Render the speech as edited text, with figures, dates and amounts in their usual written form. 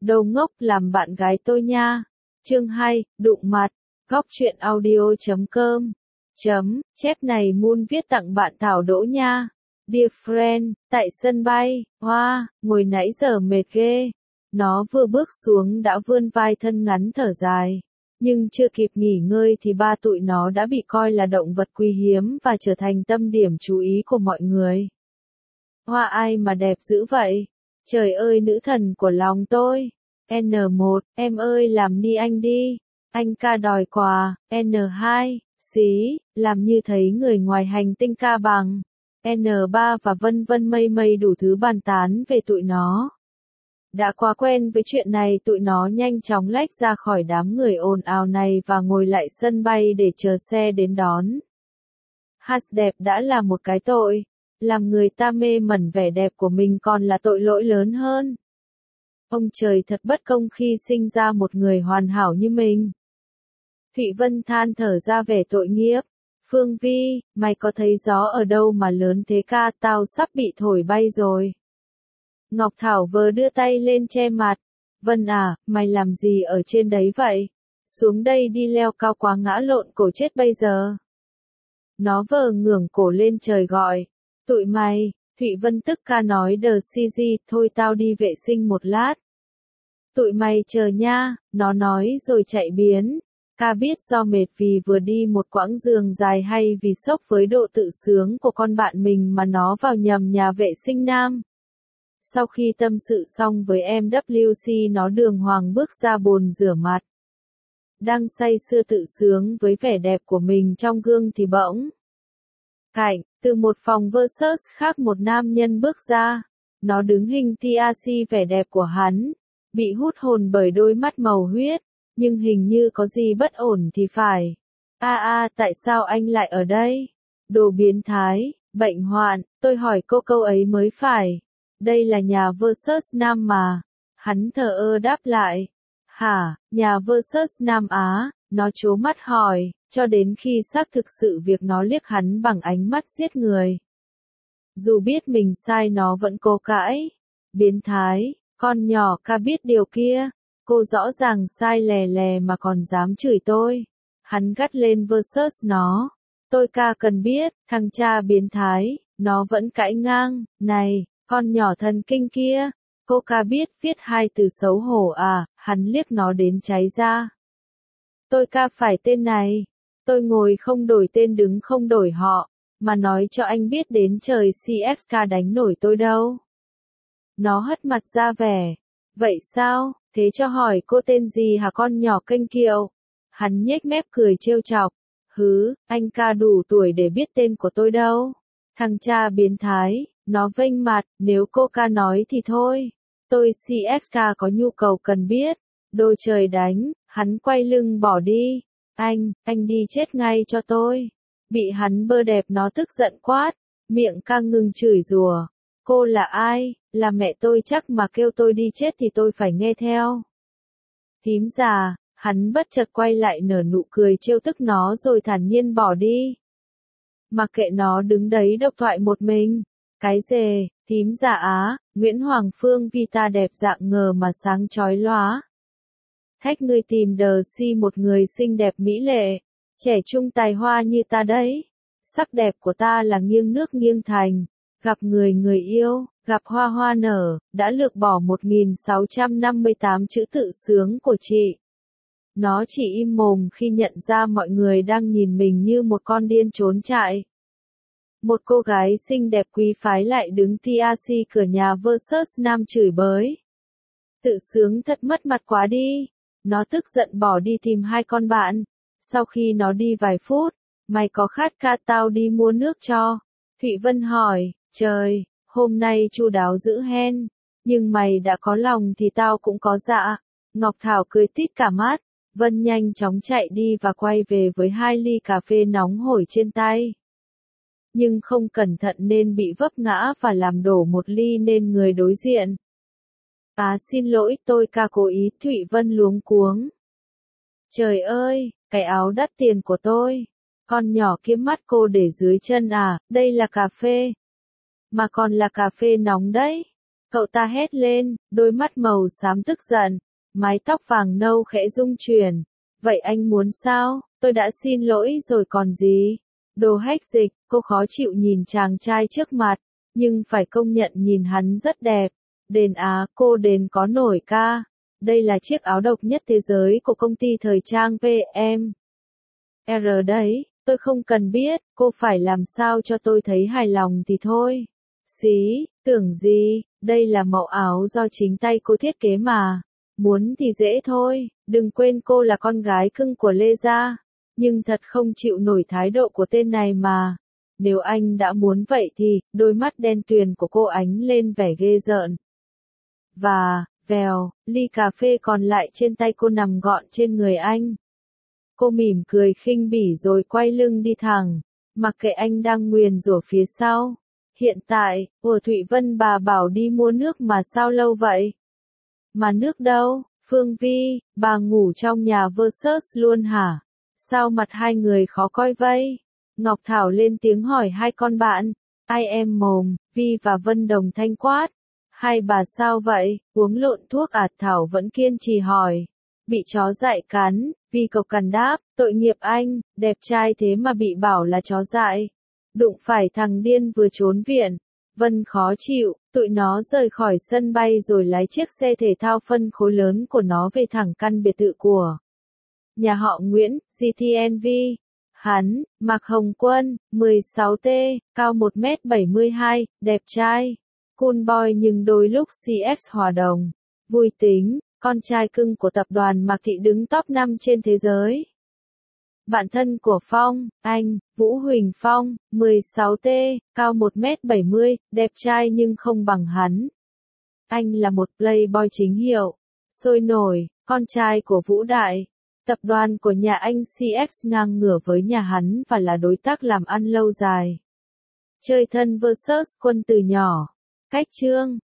Đồ ngốc làm bạn gái tôi nha. Chương 2, đụng mặt. Góc truyện audio.com. Chép này Moon viết tặng bạn Thảo Đỗ nha. Dear friend, tại sân bay, hoa, ngồi nãy giờ mệt ghê. Nó vừa bước xuống đã vươn vai thân ngắn thở dài. Nhưng chưa kịp nghỉ ngơi thì ba tụi nó đã bị coi là động vật quý hiếm và trở thành tâm điểm chú ý của mọi người. Hoa ai mà đẹp dữ vậy? Trời ơi nữ thần của lòng tôi. N1, em ơi làm ni anh đi. Anh ca đòi quà. N2, xí, làm như thấy người ngoài hành tinh ca bằng. N3 và vân vân mây mây đủ thứ bàn tán về tụi nó. Đã quá quen với chuyện này tụi nó nhanh chóng lách ra khỏi đám người ồn ào này và ngồi lại sân bay để chờ xe đến đón. Hát đẹp đã là một cái tội. Làm người ta mê mẩn vẻ đẹp của mình còn là tội lỗi lớn hơn. Ông trời thật bất công khi sinh ra một người hoàn hảo như mình. Thụy Vân than thở ra vẻ tội nghiệp. Phương Vi, mày có thấy gió ở đâu mà lớn thế ca, tao sắp bị thổi bay rồi. Ngọc Thảo vờ đưa tay lên che mặt. Vân à, mày làm gì ở trên đấy vậy? Xuống đây đi, leo cao quá ngã lộn cổ chết bây giờ. Nó vờ ngửa cổ lên trời gọi. Tụi mày, Thụy Vân tức ca nói đờ CG, thôi tao đi vệ sinh một lát. Tụi mày chờ nha, nó nói rồi chạy biến. Ca biết do mệt vì vừa đi một quãng đường dài hay vì sốc với độ tự sướng của con bạn mình mà nó vào nhầm nhà vệ sinh nam. Sau khi tâm sự xong với em WC nó đường hoàng bước ra bồn rửa mặt. Đang say sưa tự sướng với vẻ đẹp của mình trong gương thì bỗng. Cạnh, từ một phòng versus khác một nam nhân bước ra. Nó đứng hình TRC vẻ đẹp của hắn. Bị hút hồn bởi đôi mắt màu huyết. Nhưng hình như có gì bất ổn thì phải. Tại sao anh lại ở đây? Đồ biến thái, bệnh hoạn, tôi hỏi cô câu ấy mới phải. Đây là nhà versus nam mà. Hắn thờ ơ đáp lại. Hả, nhà versus nam Á, nó trố mắt hỏi, cho đến khi xác thực sự việc nó liếc hắn bằng ánh mắt giết người. Dù biết mình sai nó vẫn cố cãi. Biến thái, con nhỏ ca biết điều kia. Cô rõ ràng sai lè lè mà còn dám chửi tôi. Hắn gắt lên versus nó. Tôi ca cần biết, thằng cha biến thái, nó vẫn cãi ngang. Này, con nhỏ thần kinh kia. Cô ca biết viết hai từ xấu hổ à, hắn liếc nó đến cháy ra. Tôi ca phải tên này. Tôi ngồi không đổi tên đứng không đổi họ, mà nói cho anh biết đến trời CXK đánh nổi tôi đâu. Nó hất mặt ra vẻ. Vậy sao, thế cho hỏi cô tên gì hả con nhỏ kênh kiệu? Hắn nhếch mép cười trêu chọc. Hứ, anh ca đủ tuổi để biết tên của tôi đâu. Thằng cha biến thái, nó vênh mặt, nếu cô ca nói thì thôi. Tôi CXK có nhu cầu cần biết. Đôi trời đánh, hắn quay lưng bỏ đi. Anh đi chết ngay cho tôi. Bị hắn bơ đẹp nó tức giận quát, miệng ca ngừng chửi rủa. Cô là ai? Là mẹ tôi chắc mà kêu tôi đi chết thì tôi phải nghe theo. Thím già, hắn bất chợt quay lại nở nụ cười trêu tức nó rồi thản nhiên bỏ đi. Mặc kệ nó đứng đấy độc thoại một mình. Cái dề, thím già Á, Nguyễn Hoàng Phương Vita đẹp dạng ngờ mà sáng chói lóa. Thách ngươi tìm đờ si một người xinh đẹp mỹ lệ, trẻ trung tài hoa như ta đấy. Sắc đẹp của ta là nghiêng nước nghiêng thành, gặp người người yêu, gặp hoa hoa nở, đã lược bỏ 1658 chữ tự sướng của chị. Nó chỉ im mồm khi nhận ra mọi người đang nhìn mình như một con điên trốn chạy. Một cô gái xinh đẹp quý phái lại đứng TRC cửa nhà versus nam chửi bới. Tự sướng thật mất mặt quá đi. Nó tức giận bỏ đi tìm hai con bạn. Sau khi nó đi vài phút, mày có khát ca tao đi mua nước cho. Thụy Vân hỏi, trời, hôm nay chu đáo dữ hen. Nhưng mày đã có lòng thì tao cũng có dạ. Ngọc Thảo cười tít cả mắt. Vân nhanh chóng chạy đi và quay về với 2 ly cà phê nóng hổi trên tay. Nhưng không cẩn thận nên bị vấp ngã và làm đổ một ly nên người đối diện. Xin lỗi tôi ca cố ý, Thụy Vân luống cuống. Trời ơi, cái áo đắt tiền của tôi. Con nhỏ kiếm mắt cô để dưới chân à, đây là cà phê. Mà còn là cà phê nóng đấy. Cậu ta hét lên, đôi mắt màu xám tức giận, mái tóc vàng nâu khẽ rung chuyển. Vậy anh muốn sao? Tôi đã xin lỗi rồi còn gì? Đồ hách dịch, cô khó chịu nhìn chàng trai trước mặt, nhưng phải công nhận nhìn hắn rất đẹp. Đền á, cô đền có nổi ca. Đây là chiếc áo độc nhất thế giới của công ty thời trang PM. R đấy, tôi không cần biết, cô phải làm sao cho tôi thấy hài lòng thì thôi. Xí, tưởng gì, đây là mẫu áo do chính tay cô thiết kế mà. Muốn thì dễ thôi, đừng quên cô là con gái cưng của Lê Gia. Nhưng thật không chịu nổi thái độ của tên này mà. Nếu anh đã muốn vậy thì, đôi mắt đen tuyền của cô ánh lên vẻ ghê rợn. Và, vèo, ly cà phê còn lại trên tay cô nằm gọn trên người anh. Cô mỉm cười khinh bỉ rồi quay lưng đi thẳng, mặc kệ anh đang nguyền rủa phía sau. Hiện tại, Thụy Vân bà bảo đi mua nước mà sao lâu vậy? Mà nước đâu? Phương Vi, bà ngủ trong nhà Versus luôn hả? Sao mặt hai người khó coi vây? Ngọc Thảo lên tiếng hỏi hai con bạn. Ai em mồm, Vi và Vân đồng thanh quát. Hai bà sao vậy, uống lộn thuốc à? Thảo vẫn kiên trì hỏi. Bị chó dại cắn, Vi cộc cằn đáp, tội nghiệp anh, đẹp trai thế mà bị bảo là chó dại. Đụng phải thằng điên vừa trốn viện. Vân khó chịu, tụi nó rời khỏi sân bay rồi lái chiếc xe thể thao phân khối lớn của nó về thẳng căn biệt thự của nhà họ Nguyễn, GTNV. Hắn, Mạc Hồng Quân, 16T, cao 1m72, đẹp trai, cool boy nhưng đôi lúc CS hòa đồng, vui tính, con trai cưng của tập đoàn Mạc Thị đứng top 5 trên thế giới. Bạn thân của Phong, anh, Vũ Huỳnh Phong, 16T, cao 1m70, đẹp trai nhưng không bằng hắn. Anh là một playboy chính hiệu, sôi nổi, con trai của Vũ Đại. Tập đoàn của nhà anh CX ngang ngửa với nhà hắn và là đối tác làm ăn lâu dài. Chơi thân versus Quân từ nhỏ. Cách chương